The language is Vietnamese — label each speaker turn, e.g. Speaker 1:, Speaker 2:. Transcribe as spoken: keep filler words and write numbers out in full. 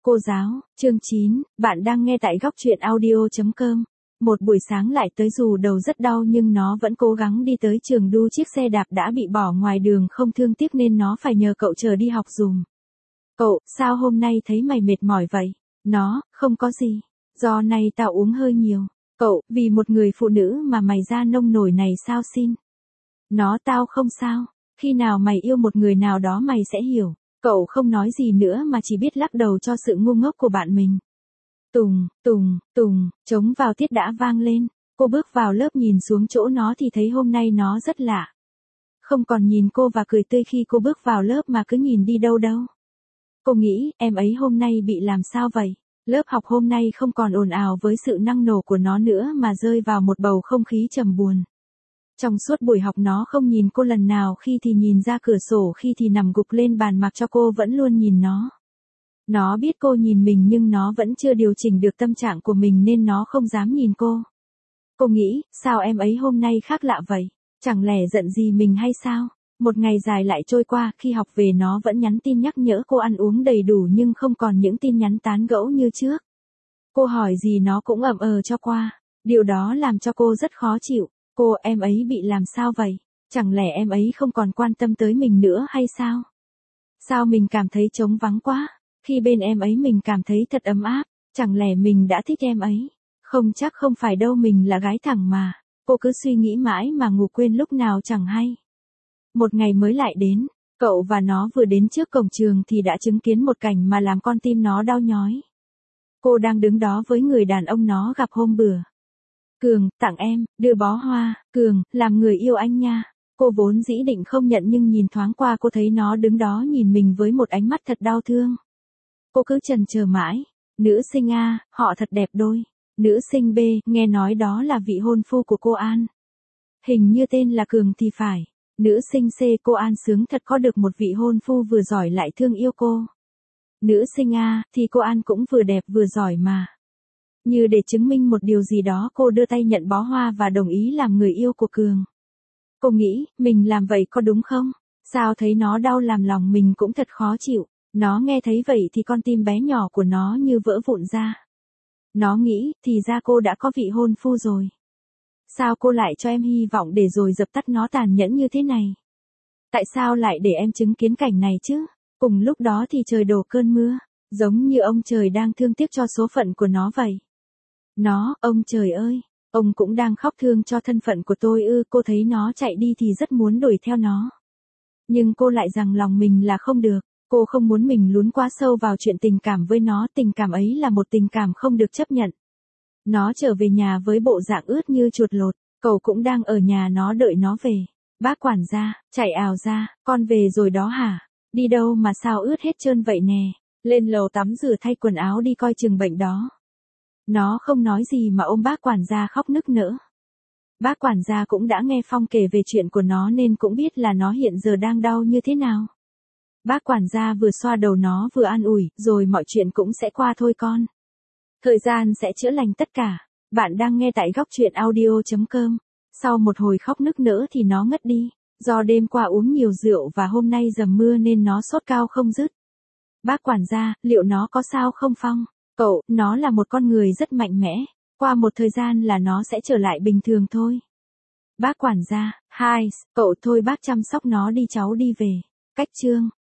Speaker 1: Cô giáo, chương chín, bạn đang nghe tại góc truyện audio chấm com. Một buổi sáng lại tới dù đầu rất đau nhưng nó vẫn cố gắng đi tới trường đu chiếc xe đạp đã bị bỏ ngoài đường không thương tiếc nên nó phải nhờ cậu chờ đi học dùm. Cậu, sao hôm nay thấy mày mệt mỏi vậy? Nó, không có gì. Do nay tao uống hơi nhiều. Cậu, vì một người phụ nữ mà mày ra nông nổi này sao xin? Nó tao không sao. Khi nào mày yêu một người nào đó mày sẽ hiểu. Cậu không nói gì nữa mà chỉ biết lắc đầu cho sự ngu ngốc của bạn mình. Tùng, tùng, tùng, trống vào tiết đã vang lên. Cô bước vào lớp nhìn xuống chỗ nó thì thấy hôm nay nó rất lạ. Không còn nhìn cô và cười tươi khi cô bước vào lớp mà cứ nhìn đi đâu đâu. Cô nghĩ, em ấy hôm nay bị làm sao vậy? Lớp học hôm nay không còn ồn ào với sự năng nổ của nó nữa mà rơi vào một bầu không khí trầm buồn. Trong suốt buổi học nó không nhìn cô lần nào, khi thì nhìn ra cửa sổ, khi thì nằm gục lên bàn mặc cho cô vẫn luôn nhìn nó. Nó biết cô nhìn mình nhưng nó vẫn chưa điều chỉnh được tâm trạng của mình nên nó không dám nhìn cô. Cô nghĩ, sao em ấy hôm nay khác lạ vậy? Chẳng lẽ giận gì mình hay sao? Một ngày dài lại trôi qua, khi học về nó vẫn nhắn tin nhắc nhở cô ăn uống đầy đủ nhưng không còn những tin nhắn tán gẫu như trước. Cô hỏi gì nó cũng ậm ờ cho qua. Điều đó làm cho cô rất khó chịu. Cô, em ấy bị làm sao vậy? Chẳng lẽ em ấy không còn quan tâm tới mình nữa hay sao? Sao mình cảm thấy trống vắng quá? Khi bên em ấy mình cảm thấy thật ấm áp. Chẳng lẽ mình đã thích em ấy? Không chắc không phải đâu, mình là gái thẳng mà. Cô cứ suy nghĩ mãi mà ngủ quên lúc nào chẳng hay. Một ngày mới lại đến, cậu và nó vừa đến trước cổng trường thì đã chứng kiến một cảnh mà làm con tim nó đau nhói. Cô đang đứng đó với người đàn ông nó gặp hôm bữa. Cường, tặng em, đưa bó hoa. Cường, làm người yêu anh nha. Cô vốn dĩ định không nhận nhưng nhìn thoáng qua cô thấy nó đứng đó nhìn mình với một ánh mắt thật đau thương. Cô cứ chần chờ mãi. Nữ sinh A, họ thật đẹp đôi. Nữ sinh B, nghe nói đó là vị hôn phu của cô An. Hình như tên là Cường thì phải. Nữ sinh C, cô An sướng thật có được một vị hôn phu vừa giỏi lại thương yêu cô. Nữ sinh A, thì cô An cũng vừa đẹp vừa giỏi mà. Như để chứng minh một điều gì đó cô đưa tay nhận bó hoa và đồng ý làm người yêu của Cường. Cô nghĩ, mình làm vậy có đúng không? Sao thấy nó đau làm lòng mình cũng thật khó chịu. Nó nghe thấy vậy thì con tim bé nhỏ của nó như vỡ vụn ra. Nó nghĩ, thì ra cô đã có vị hôn phu rồi. Sao cô lại cho em hy vọng để rồi dập tắt nó tàn nhẫn như thế này? Tại sao lại để em chứng kiến cảnh này chứ? Cùng lúc đó thì trời đổ cơn mưa, giống như ông trời đang thương tiếc cho số phận của nó vậy. Nó, ông trời ơi, ông cũng đang khóc thương cho thân phận của tôi ư? Cô thấy nó chạy đi thì rất muốn đuổi theo nó. Nhưng cô lại rằng lòng mình là không được. Cô không muốn mình lún quá sâu vào chuyện tình cảm với nó, tình cảm ấy là một tình cảm không được chấp nhận. Nó trở về nhà với bộ dạng ướt như chuột lột, cậu cũng đang ở nhà nó đợi nó về. Bác quản gia, chạy ào ra, con về rồi đó hả? Đi đâu mà sao ướt hết trơn vậy nè? Lên lầu tắm rửa thay quần áo đi coi chừng bệnh đó. Nó không nói gì mà ôm bác quản gia khóc nức nở. Bác quản gia cũng đã nghe Phong kể về chuyện của nó nên cũng biết là nó hiện giờ đang đau như thế nào. Bác quản gia vừa xoa đầu nó vừa an ủi, rồi mọi chuyện cũng sẽ qua thôi con. Thời gian sẽ chữa lành tất cả. Bạn đang nghe tại góc truyện audio chấm com. Sau một hồi khóc nức nở thì nó ngất đi. Do đêm qua uống nhiều rượu và hôm nay dầm mưa nên nó sốt cao không dứt. Bác quản gia, liệu nó có sao không Phong? Cậu, nó là một con người rất mạnh mẽ. Qua một thời gian là nó sẽ trở lại bình thường thôi. Bác quản gia, hai, cậu thôi bác chăm sóc nó đi, cháu đi về. Cách chương.